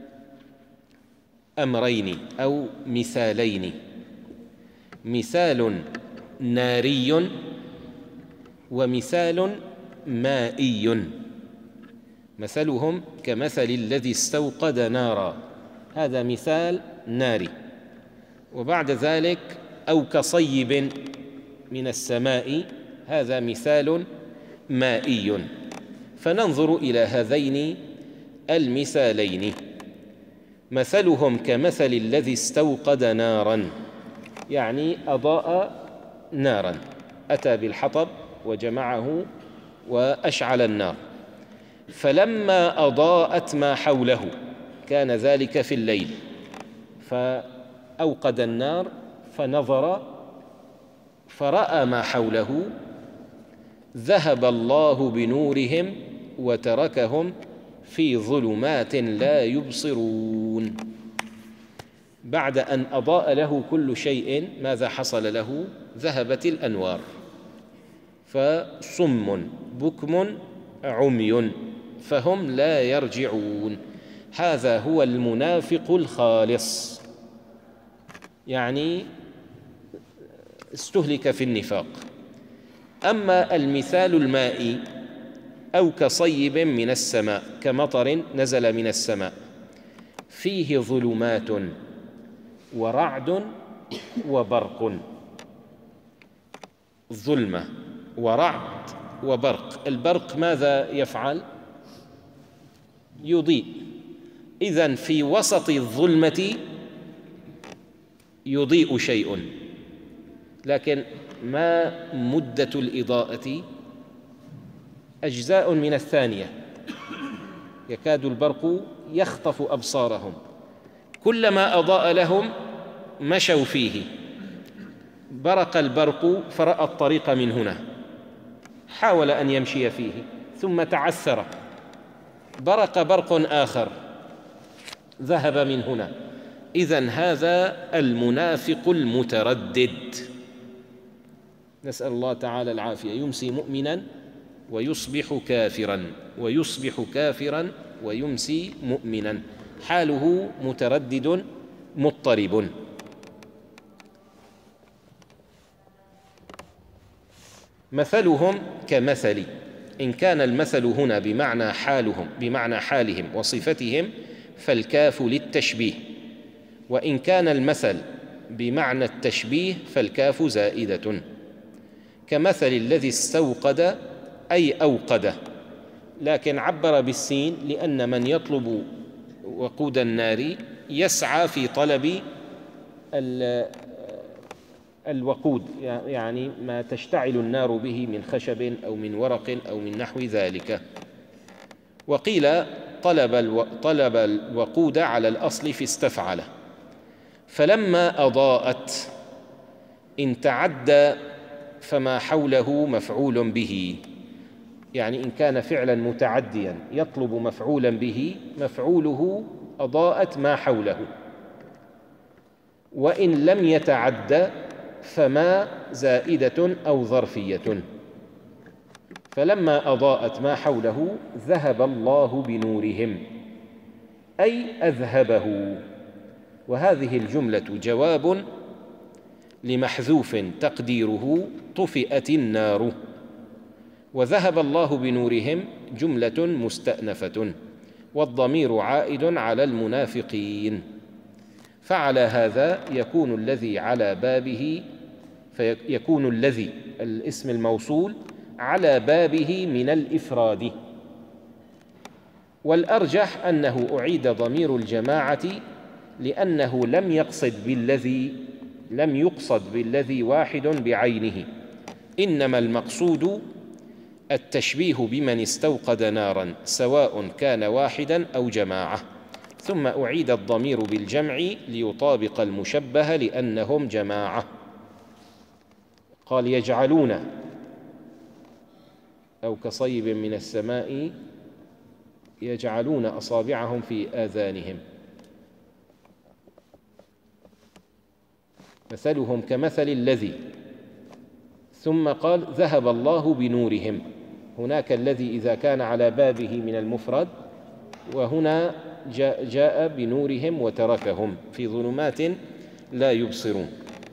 أمرين أو مثالين، مثال ناري ومثال مائي. مثلهم كمثل الذي استوقد نارا، هذا مثال ناري. وبعد ذلك أو كصيب من السماء، هذا مثال مائي. فننظر إلى هذين المثالين. مثلهم كمثل الذي استوقد نارا، يعني أضاء نارا، أتى بالحطب وجمعه وأشعل النار، فلما أضاءت ما حوله، كان ذلك في الليل، فأوقد النار فنظر فرأى ما حوله، ذهب الله بنورهم وتركهم في ظلمات لا يبصرون. بعد أن أضاء له كل شيء ماذا حصل له؟ ذهبت الأنوار، فصم بكم عمي فهم لا يرجعون. هذا هو المنافق الخالص، يعني استهلك في النفاق. أما المثال المائي أو كصيب من السماء، كمطر نزل من السماء فيه ظلمات ورعد وبرق. ظلمة ورعد وبرق. البرق ماذا يفعل؟ يضيء. إذن في وسط الظلمة يضيء شيء، لكن ما مدة الإضاءة؟ أجزاء من الثانية، يكاد البرق يخطف أبصارهم. كلما أضاء لهم مشوا فيه. برق البرق فرأى الطريق من هنا، حاول أن يمشي فيه ثم تعثر، برق برق آخر ذهب من هنا. إذن هذا المنافق المتردد، نسأل الله تعالى العافية. يمسي مؤمنا ويصبح كافرا، ويصبح كافرا ويمسي مؤمنا، حاله متردد مضطرب. مثلهم كمثل، إن كان المثل هنا بمعنى حالهم، بمعنى حالهم وصفتهم، فالكاف للتشبيه، وإن كان المثل بمعنى التشبيه فالكاف زائدة. كمثل الذي استوقد أي أوقد، لكن عبر بالسين لأن من يطلب وقود النار يسعى في طلب الوقود، يعني ما تشتعل النار به من خشب أو من ورق أو من نحو ذلك. وقيل طلب طلب الوقود على الأصل في استفعله، فلما أضاءت إن تعدى فما حوله مفعول به، يعني إن كان فعلا متعديا يطلب مفعولا به، مفعوله أضاءت ما حوله، وإن لم يتعد فما زائدة أو ظرفية. فلما أضاءت ما حوله ذهب الله بنورهم، أي أذهبه. وهذه الجملة جواب لمحذوف تقديره طفئت النار، وذهب الله بنورهم جملة مستأنفة، والضمير عائد على المنافقين. فعلى هذا يكون الذي على بابه فيكون الذي الاسم الموصول على بابه من الإفراد. والأرجح أنه أعيد ضمير الجماعة، لأنه لم يقصد بالذي لم يقصد بالذي واحد بعينه، إنما المقصود التشبيه بمن استوقد نارا سواء كان واحدا أو جماعة. ثم أعيد الضمير بالجمع ليطابق المشبه لأنهم جماعة. قال يجعلون أو كصيب من السماء يجعلون أصابعهم في آذانهم، مثلهم كمثل الذي، ثم قال ذهب الله بنورهم. هناك الذي إذا كان على بابه من المفرد، وهنا جاء, جاء بنورهم وتركهم في ظلمات لا يبصرون.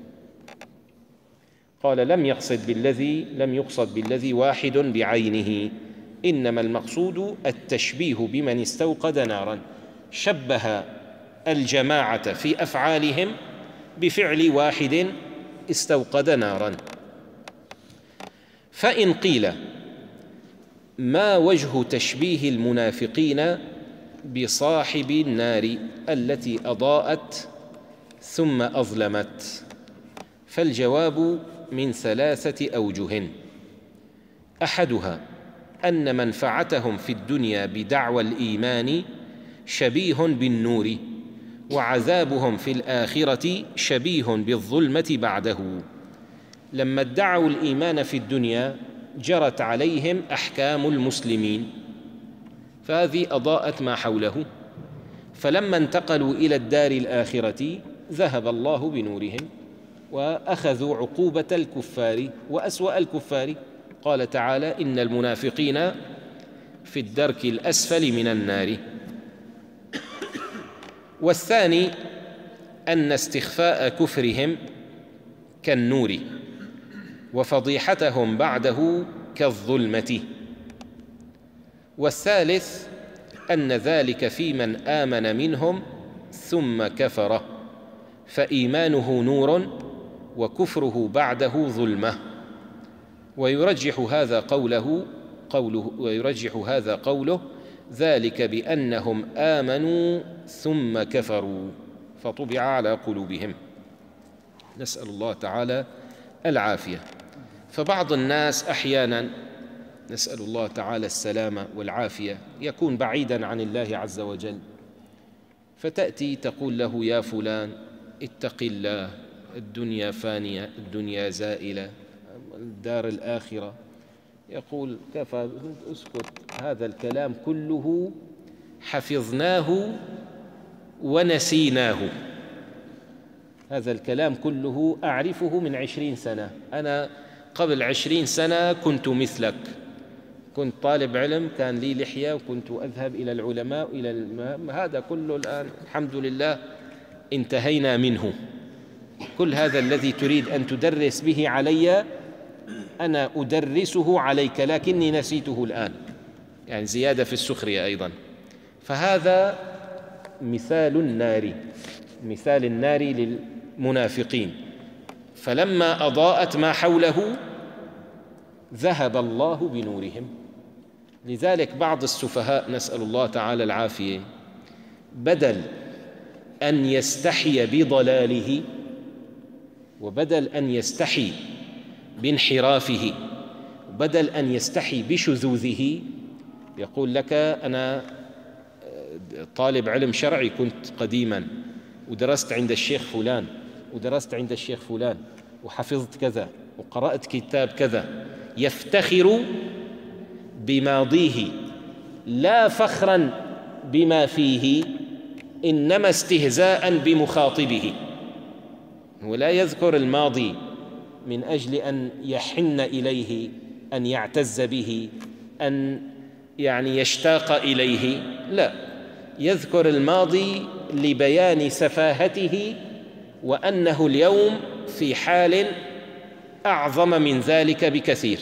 قال لم يقصد بالذي لم يقصد بالذي واحد بعينه، إنما المقصود التشبيه بمن استوقد نارا، شبه الجماعة في أفعالهم بفعل واحد استوقد نارا. فإن قيل ما وجه تشبيه المنافقين بصاحب النار التي أضاءت ثم أظلمت؟ فالجواب من ثلاثة أوجه. أحدها أن منفعتهم في الدنيا بدعوى الإيمان شبيه بالنور، وعذابهم في الآخرة شبيه بالظلمة بعده. لما ادعوا الإيمان في الدنيا جرت عليهم أحكام المسلمين، فهذه أضاءت ما حوله. فلما انتقلوا إلى الدار الآخرة ذهب الله بنورهم وأخذوا عقوبة الكفار وأسوأ الكفار. قال تعالى إن المنافقين في الدرك الأسفل من النار. والثاني أن استخفاء كفرهم كالنور، وفضيحتهم بعده كالظلمة. والثالث أن ذلك في من آمن منهم ثم كفر، فإيمانه نور وكفره بعده ظلمة. ويرجح هذا قوله قوله ويرجح هذا قوله ذلك بأنهم آمنوا ثم كفروا فطبع على قلوبهم. نسأل الله تعالى العافية. فبعض الناس أحيانا، نسأل الله تعالى السلامة والعافية، يكون بعيدا عن الله عز وجل، فتأتي تقول له يا فلان اتق الله، الدنيا فانية، الدنيا زائلة، الدار الآخرة. يقول كفى، اسكت، هذا الكلام كله حفظناه ونسيناه، هذا الكلام كله أعرفه من عشرين سنة. أنا قبل عشرين سنة كنت مثلك، كنت طالب علم، كان لي لحية، وكنت أذهب إلى العلماء إلى الم... هذا كله الآن الحمد لله انتهينا منه. كل هذا الذي تريد أن تدرس به علي أنا أدرسه عليك، لكني نسيته الآن، يعني زيادة في السخرية أيضا. فهذا مثال النار، مثال النار للمنافقين. فلما أضاءت ما حوله ذهب الله بنورهم. لذلك بعض السفهاء، نسأل الله تعالى العافية، بدل أن يستحي بضلاله، وبدل أن يستحي بانحرافه، بدل أن يستحي بشذوذه، يقول لك أنا طالب علم شرعي كنت قديما، ودرست عند الشيخ فلان، ودرست عند الشيخ فلان، وحفظت كذا، وقرأت كتاب كذا. يفتخر بماضيه لا فخرا بما فيه، إنما استهزاء بمخاطبه. ولا يذكر الماضي من أجل أن يحن إليه، أن يعتز به، أن يعني يشتاق إليه، لا، يذكر الماضي لبيان سفاهته وأنه اليوم في حال أعظم من ذلك بكثير.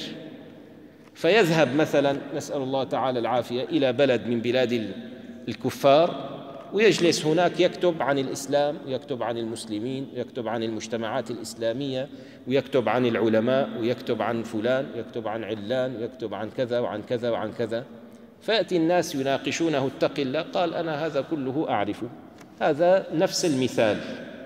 فيذهب مثلا، نسأل الله تعالى العافية، إلى بلد من بلاد الكفار ويجلس هناك يكتب عن الإسلام، ويكتب عن المسلمين، ويكتب عن المجتمعات الإسلامية، ويكتب عن العلماء، ويكتب عن فلان، ويكتب عن علان، ويكتب عن كذا وعن كذا وعن كذا. فيأتي الناس يناقشونه: اتق الله. قال: أنا هذا كله أعرفه. هذا نفس المثال.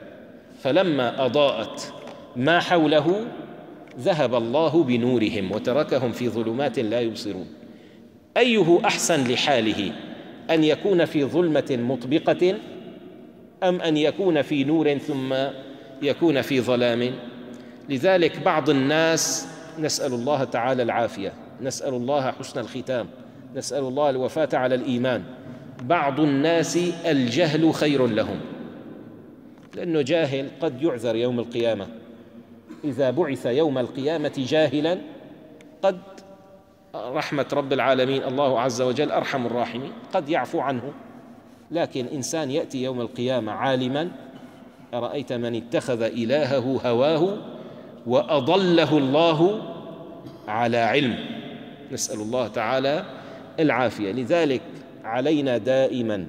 فلما أضاءت ما حوله ذهب الله بنورهم وتركهم في ظلمات لا يبصرون. أيه أحسن لحاله، أن يكون في ظلمة مطبقة أم أن يكون في نور ثم يكون في ظلام؟ لذلك بعض الناس، نسأل الله تعالى العافية، نسأل الله حسن الختام، نسأل الله الوفاة على الإيمان، بعض الناس الجهل خير لهم، لأنه جاهل قد يعذر يوم القيامة. إذا بعث يوم القيامة جاهلا قد رحمة رب العالمين الله عز وجل أرحم الراحمين قد يعفو عنه، لكن إنسان يأتي يوم القيامة عالما: أرأيت من اتخذ إلهه هواه وأضله الله على علم. نسأل الله تعالى العافية. لذلك علينا دائما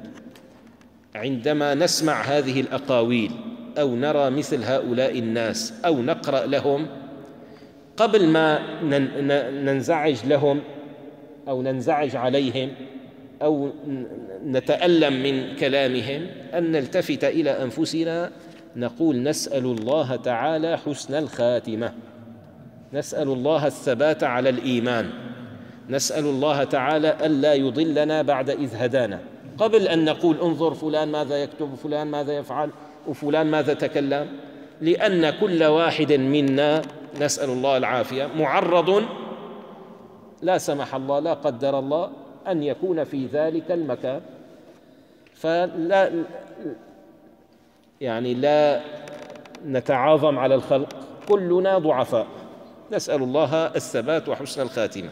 عندما نسمع هذه الأقاويل أو نرى مثل هؤلاء الناس أو نقرأ لهم، قبل ما ننزعج لهم أو ننزعج عليهم أو نتألم من كلامهم، أن نلتفت إلى أنفسنا نقول: نسأل الله تعالى حسن الخاتمة، نسأل الله الثبات على الإيمان، نسأل الله تعالى ألا يضلنا بعد إذ هدانا، قبل أن نقول انظر فلان ماذا يكتب، فلان ماذا يفعل، وفلان ماذا تكلم. لأن كل واحد منا، نسأل الله العافية، معرض لا سمح الله لا قدر الله أن يكون في ذلك المكان. فلا يعني لا نتعاظم على الخلق، كلنا ضعفاء، نسأل الله الثبات وحسن الخاتمة.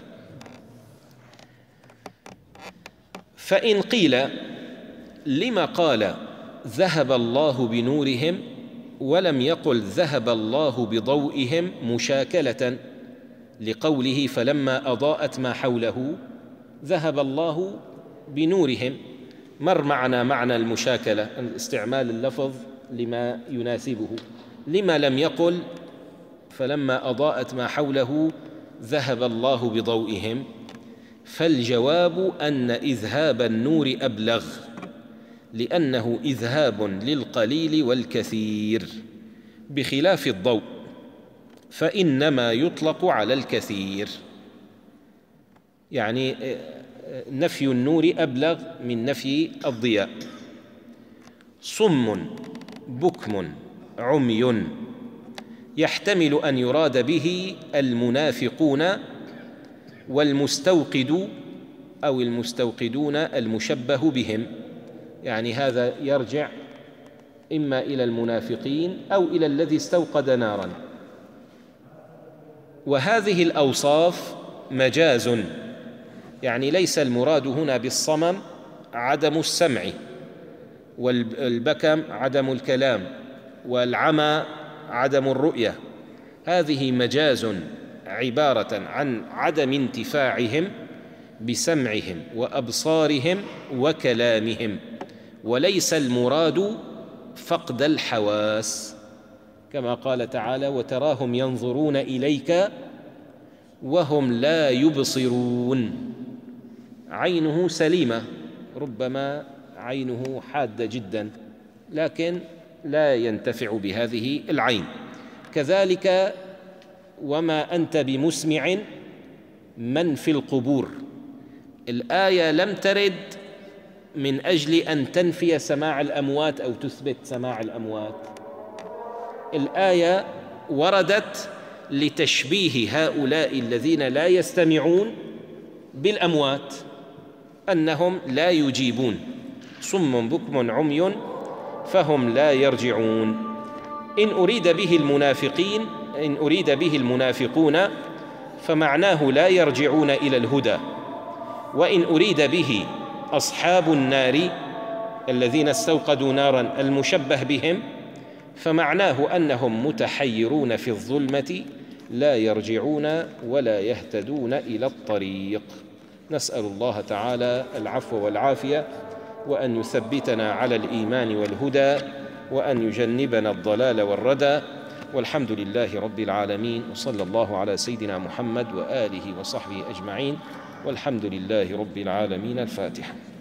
فإن قيل: لما قال ذهب الله بنورهم ولم يقل ذهب الله بضوئهم مشاكلة لقوله فلما أضاءت ما حوله ذهب الله بنورهم؟ مر معنا معنى المشاكلة، استعمال اللفظ لما يناسبه. لما لم يقل فلما أضاءت ما حوله ذهب الله بضوئهم؟ فالجواب أن إذهاب النور أبلغ، لأنه إذهاب للقليل والكثير، بخلاف الضوء فإنما يطلق على الكثير. يعني نفي النور أبلغ من نفي الضياء. صم بكم عمي يحتمل أن يراد به المنافقون والمستوقد أو المستوقدون المشبه بهم، يعني هذا يرجع إما إلى المنافقين أو إلى الذي استوقد نارا. وهذه الأوصاف مجاز، يعني ليس المراد هنا بالصمم عدم السمع، والبكم عدم الكلام، والعمى عدم الرؤية. هذه مجاز عبارة عن عدم انتفاعهم بسمعهم وأبصارهم وكلامهم، وليس المراد فقد الحواس، كما قال تعالى: وتراهم ينظرون إليك وهم لا يبصرون. عينه سليمة، ربما عينه حادة جدا، لكن لا ينتفع بهذه العين. كذلك وما أنت بمسمع من في القبور. الآية لم ترد من أجل أن تنفي سماع الأموات أو تثبت سماع الأموات، الآية وردت لتشبيه هؤلاء الذين لا يستمعون بالأموات أنهم لا يجيبون، صم بكم عمي فهم لا يرجعون. إن أريد به المنافقين إن أريد به المنافقون فمعناه لا يرجعون إلى الهدى، وإن أريد به أصحاب النار الذين استوقدوا نارا المشبه بهم فمعناه أنهم متحيرون في الظلمة لا يرجعون ولا يهتدون إلى الطريق. نسأل الله تعالى العفو والعافية، وأن يثبتنا على الإيمان والهدى، وأن يجنبنا الضلال والردى، والحمد لله رب العالمين، وصلى الله على سيدنا محمد وآله وصحبه أجمعين، والحمد لله رب العالمين. الفاتحة.